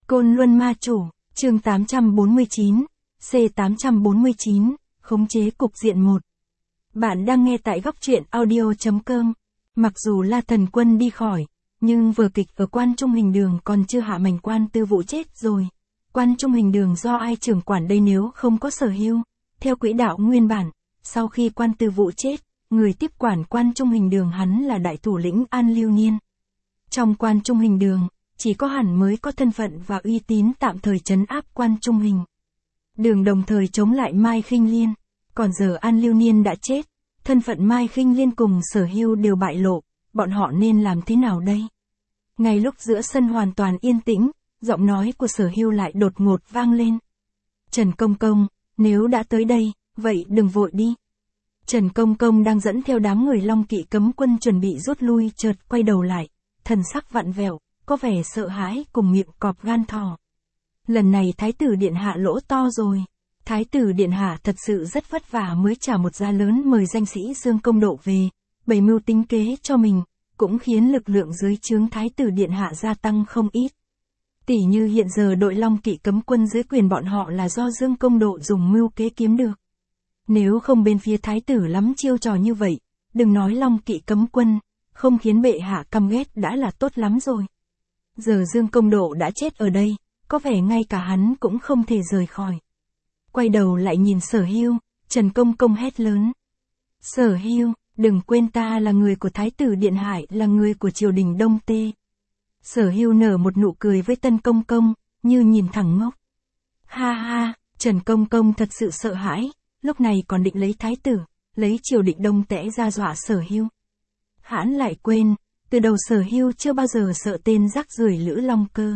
Côn Luân Ma Chủ, chương 849, C849, khống chế cục diện 1. Bạn đang nghe tại góc truyện audio.com. Mặc dù La Thần Quân đi khỏi, nhưng vở kịch ở Quan Trung Hình Đường còn chưa hạ mảnh Quan Tư Vũ chết rồi. Quan Trung Hình Đường do ai trưởng quản đây nếu không có Sở Hưu? Theo quỹ đạo nguyên bản, sau khi Quan Tư Vũ chết, người tiếp quản Quan Trung Hình Đường hắn là đại thủ lĩnh An Lưu Niên. Trong Quan Trung Hình Đường, chỉ có hắn mới có thân phận và uy tín tạm thời trấn áp Quan Trung Hình Đường, đồng thời chống lại Mai Khinh Liên. Còn giờ An Lưu Niên đã chết, thân phận Mai Khinh Liên cùng Sở Hưu đều bại lộ, bọn họ nên làm thế nào đây? Ngay lúc giữa sân hoàn toàn yên tĩnh, giọng nói của Sở Hưu lại đột ngột vang lên. Trần Công Công, nếu đã tới đây, vậy đừng vội đi. Trần Công Công đang dẫn theo đám người Long Kỵ cấm quân chuẩn bị rút lui, chợt quay đầu lại, thần sắc vặn vẹo, có vẻ sợ hãi cùng miệng cọp gan thỏ. Lần này Thái tử Điện Hạ lỗ to rồi. Thái tử Điện Hạ thật sự rất vất vả mới trả một giá lớn mời danh sĩ Dương Công Độ về, bày mưu tính kế cho mình, cũng khiến lực lượng dưới trướng Thái tử Điện Hạ gia tăng không ít. Tỉ như hiện giờ đội Long Kỵ cấm quân dưới quyền bọn họ là do Dương Công Độ dùng mưu kế kiếm được. Nếu không bên phía Thái tử lắm chiêu trò như vậy, đừng nói Long Kỵ cấm quân, không khiến bệ hạ căm ghét đã là tốt lắm rồi. Giờ Dương Công Độ đã chết ở đây, có vẻ ngay cả hắn cũng không thể rời khỏi. Quay đầu lại nhìn Sở Hưu, Trần Công Công hét lớn. Sở Hưu, đừng quên ta là người của Thái tử Điện Hạ, là người của triều đình Đông Tê. Sở Hưu nở một nụ cười với Tân Công Công, như nhìn thẳng ngốc. Ha ha, Trần Công Công thật sự sợ hãi, lúc này còn định lấy Thái tử, lấy triều đình Đông Tễ ra dọa Sở Hưu. Hãn lại quên, từ đầu Sở Hưu chưa bao giờ sợ tên rác rưởi Lữ Long Cơ.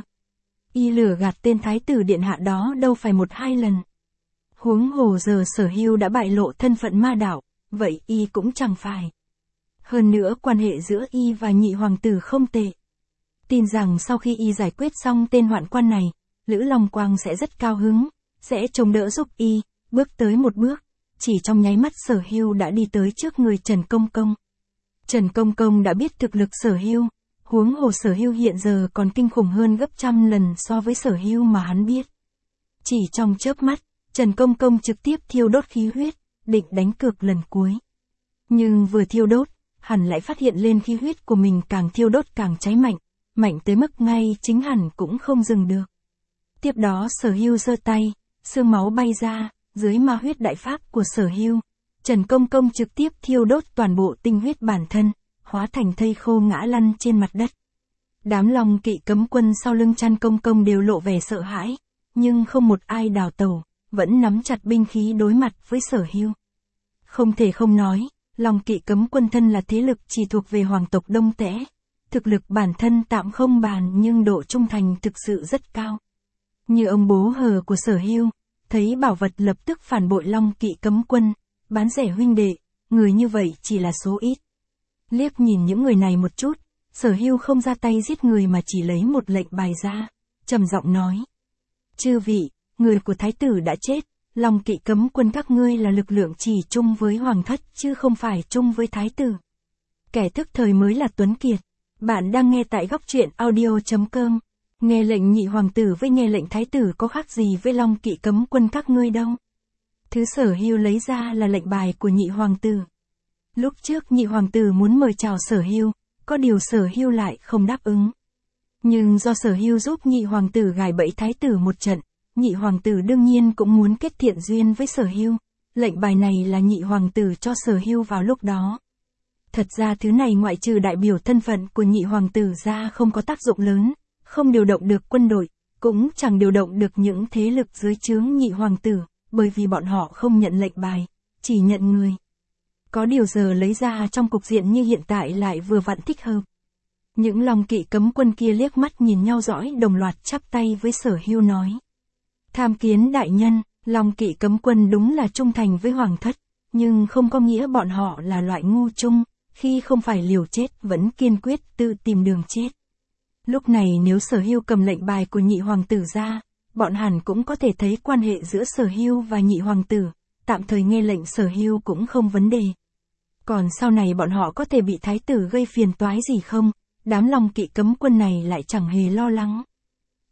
Y lừa gạt tên Thái tử Điện Hạ đó đâu phải một hai lần. Huống hồ giờ Sở Hưu đã bại lộ thân phận ma đạo, vậy Y cũng chẳng phải. Hơn nữa quan hệ giữa Y và nhị hoàng tử không tệ. Tin rằng sau khi Y giải quyết xong tên hoạn quan này, Lữ Long Quang sẽ rất cao hứng, sẽ chống đỡ giúp Y, bước tới một bước. Chỉ trong nháy mắt Sở Hưu đã đi tới trước người Trần Công Công. Trần Công Công đã biết thực lực Sở Hưu, huống hồ Sở Hưu hiện giờ còn kinh khủng hơn gấp trăm lần so với Sở Hưu mà hắn biết. Chỉ trong chớp mắt, Trần Công Công trực tiếp thiêu đốt khí huyết, định đánh cược lần cuối. Nhưng vừa thiêu đốt, hắn lại phát hiện lên khí huyết của mình càng thiêu đốt càng cháy mạnh, mạnh tới mức ngay chính hắn cũng không dừng được. Tiếp đó Sở Hưu giơ tay, xương máu bay ra, dưới ma huyết đại pháp của Sở Hưu, Trần Công Công trực tiếp thiêu đốt toàn bộ tinh huyết bản thân, hóa thành thây khô ngã lăn trên mặt đất. Đám Long Kỵ cấm quân sau lưng Trần Công Công đều lộ vẻ sợ hãi, nhưng không một ai đào tẩu, vẫn nắm chặt binh khí đối mặt với Sở Hưu. Không thể không nói, Long Kỵ cấm quân thân là thế lực chỉ thuộc về hoàng tộc Đông Tễ. Thực lực bản thân tạm không bàn nhưng độ trung thành thực sự rất cao. Như ông bố hờ của Sở Hưu, thấy bảo vật lập tức phản bội Long Kỵ cấm quân, bán rẻ huynh đệ, người như vậy chỉ là số ít. Liếc nhìn những người này một chút, Sở Hưu không ra tay giết người mà chỉ lấy một lệnh bài ra, trầm giọng nói. Chư vị, người của Thái tử đã chết, Long Kỵ cấm quân các ngươi là lực lượng chỉ chung với Hoàng thất chứ không phải chung với Thái tử. Kẻ thức thời mới là Tuấn Kiệt. Bạn đang nghe tại góc truyện audio.com. Nghe lệnh nhị hoàng tử với nghe lệnh Thái tử có khác gì với Long Kỵ cấm quân các ngươi đâu. Thứ Sở Hưu lấy ra là lệnh bài của nhị hoàng tử. Lúc trước nhị hoàng tử muốn mời chào Sở Hưu, có điều Sở Hưu lại không đáp ứng. Nhưng do Sở Hưu giúp nhị hoàng tử gài bẫy Thái tử một trận, nhị hoàng tử đương nhiên cũng muốn kết thiện duyên với Sở Hưu. Lệnh bài này là nhị hoàng tử cho Sở Hưu vào lúc đó. Thật ra thứ này ngoại trừ đại biểu thân phận của nhị hoàng tử ra không có tác dụng lớn, không điều động được quân đội, cũng chẳng điều động được những thế lực dưới trướng nhị hoàng tử, bởi vì bọn họ không nhận lệnh bài, chỉ nhận người. Có điều giờ lấy ra trong cục diện như hiện tại lại vừa vặn thích hợp. Những Long Kỵ cấm quân kia liếc mắt nhìn nhau dõi đồng loạt chắp tay với Sở Hưu nói. Tham kiến đại nhân, Long Kỵ cấm quân đúng là trung thành với Hoàng thất, nhưng không có nghĩa bọn họ là loại ngu trung, khi không phải liều chết vẫn kiên quyết tự tìm đường chết. Lúc này nếu Sở Hưu cầm lệnh bài của nhị hoàng tử ra, bọn hẳn cũng có thể thấy quan hệ giữa Sở Hưu và nhị hoàng tử, tạm thời nghe lệnh Sở Hưu cũng không vấn đề. Còn sau này bọn họ có thể bị Thái tử gây phiền toái gì không, đám Long Kỵ cấm quân này lại chẳng hề lo lắng.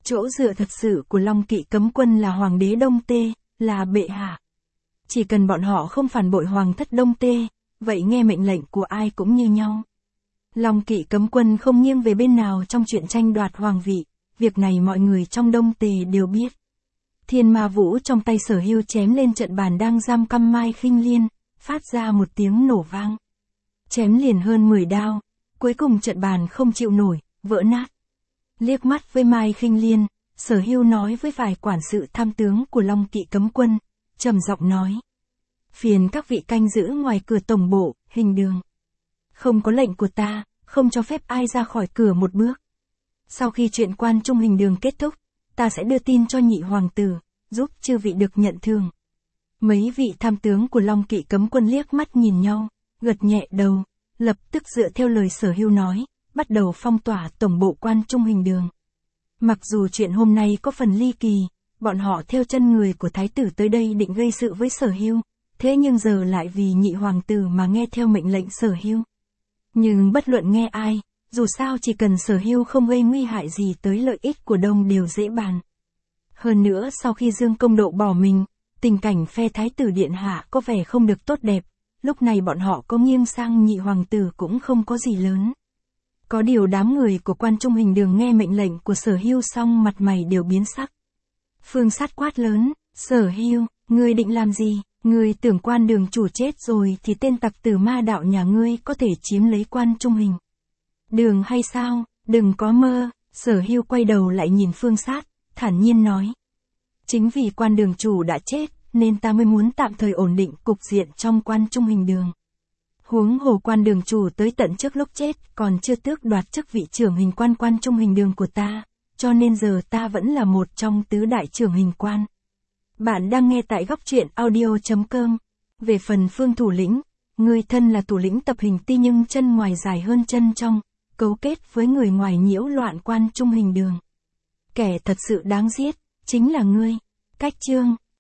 Chỗ dựa thật sự của Long Kỵ cấm quân là Hoàng đế Đông Tê, là bệ hạ. Chỉ cần bọn họ không phản bội Hoàng thất Đông Tê, vậy nghe mệnh lệnh của ai cũng như nhau. Long Kỵ cấm quân không nghiêng về bên nào trong chuyện tranh đoạt hoàng vị, việc này mọi người trong Đông Tề đều biết. Thiên Ma Vũ trong tay Sở Hưu chém lên trận bàn đang giam cầm Mai Khinh Liên, phát ra một tiếng nổ vang. Chém liền hơn 10 đao, cuối cùng trận bàn không chịu nổi, vỡ nát. Liếc mắt với Mai Khinh Liên, Sở Hưu nói với vài quản sự tham tướng của Long Kỵ cấm quân, trầm giọng nói: phiền các vị canh giữ ngoài cửa tổng bộ, hình đường. Không có lệnh của ta, không cho phép ai ra khỏi cửa một bước. Sau khi chuyện quan trung hình đường kết thúc, ta sẽ đưa tin cho nhị hoàng tử, giúp chư vị được nhận thưởng. Mấy vị tham tướng của Long Kỵ cấm quân liếc mắt nhìn nhau, gật nhẹ đầu, lập tức dựa theo lời Sở Hưu nói, bắt đầu phong tỏa tổng bộ quan trung hình đường. Mặc dù chuyện hôm nay có phần ly kỳ, bọn họ theo chân người của thái tử tới đây định gây sự với Sở Hưu, thế nhưng giờ lại vì nhị hoàng tử mà nghe theo mệnh lệnh Sở Hưu. Nhưng bất luận nghe ai, dù sao chỉ cần Sở Hưu không gây nguy hại gì tới lợi ích của Đông đều dễ bàn. Hơn nữa sau khi Dương Công Độ bỏ mình, tình cảnh phe thái tử điện hạ có vẻ không được tốt đẹp, lúc này bọn họ có nghiêng sang nhị hoàng tử cũng không có gì lớn. Có điều đám người của quan trung hình đường nghe mệnh lệnh của Sở Hưu xong mặt mày đều biến sắc. Phương Sát quát lớn: Sở Hưu, ngươi định làm gì? Ngươi tưởng quan đường chủ chết rồi thì tên tặc tử ma đạo nhà ngươi có thể chiếm lấy quan trung hình đường hay sao? Đừng có mơ. Sở Hưu quay đầu lại nhìn Phương Sát, thản nhiên nói: chính vì quan đường chủ đã chết, nên ta mới muốn tạm thời ổn định cục diện trong quan trung hình đường. Huống hồ quan đường chủ tới tận trước lúc chết còn chưa tước đoạt chức vị trưởng hình quan quan trung hình đường của ta, cho nên giờ ta vẫn là một trong tứ đại trưởng hình quan. Bạn đang nghe tại góc truyện audio.com. Về phần Phương thủ lĩnh, người thân là thủ lĩnh tập hình ti nhưng chân ngoài dài hơn chân trong, cấu kết với người ngoài nhiễu loạn quan trung hình đường. Kẻ thật sự đáng giết, chính là ngươi. Cách chương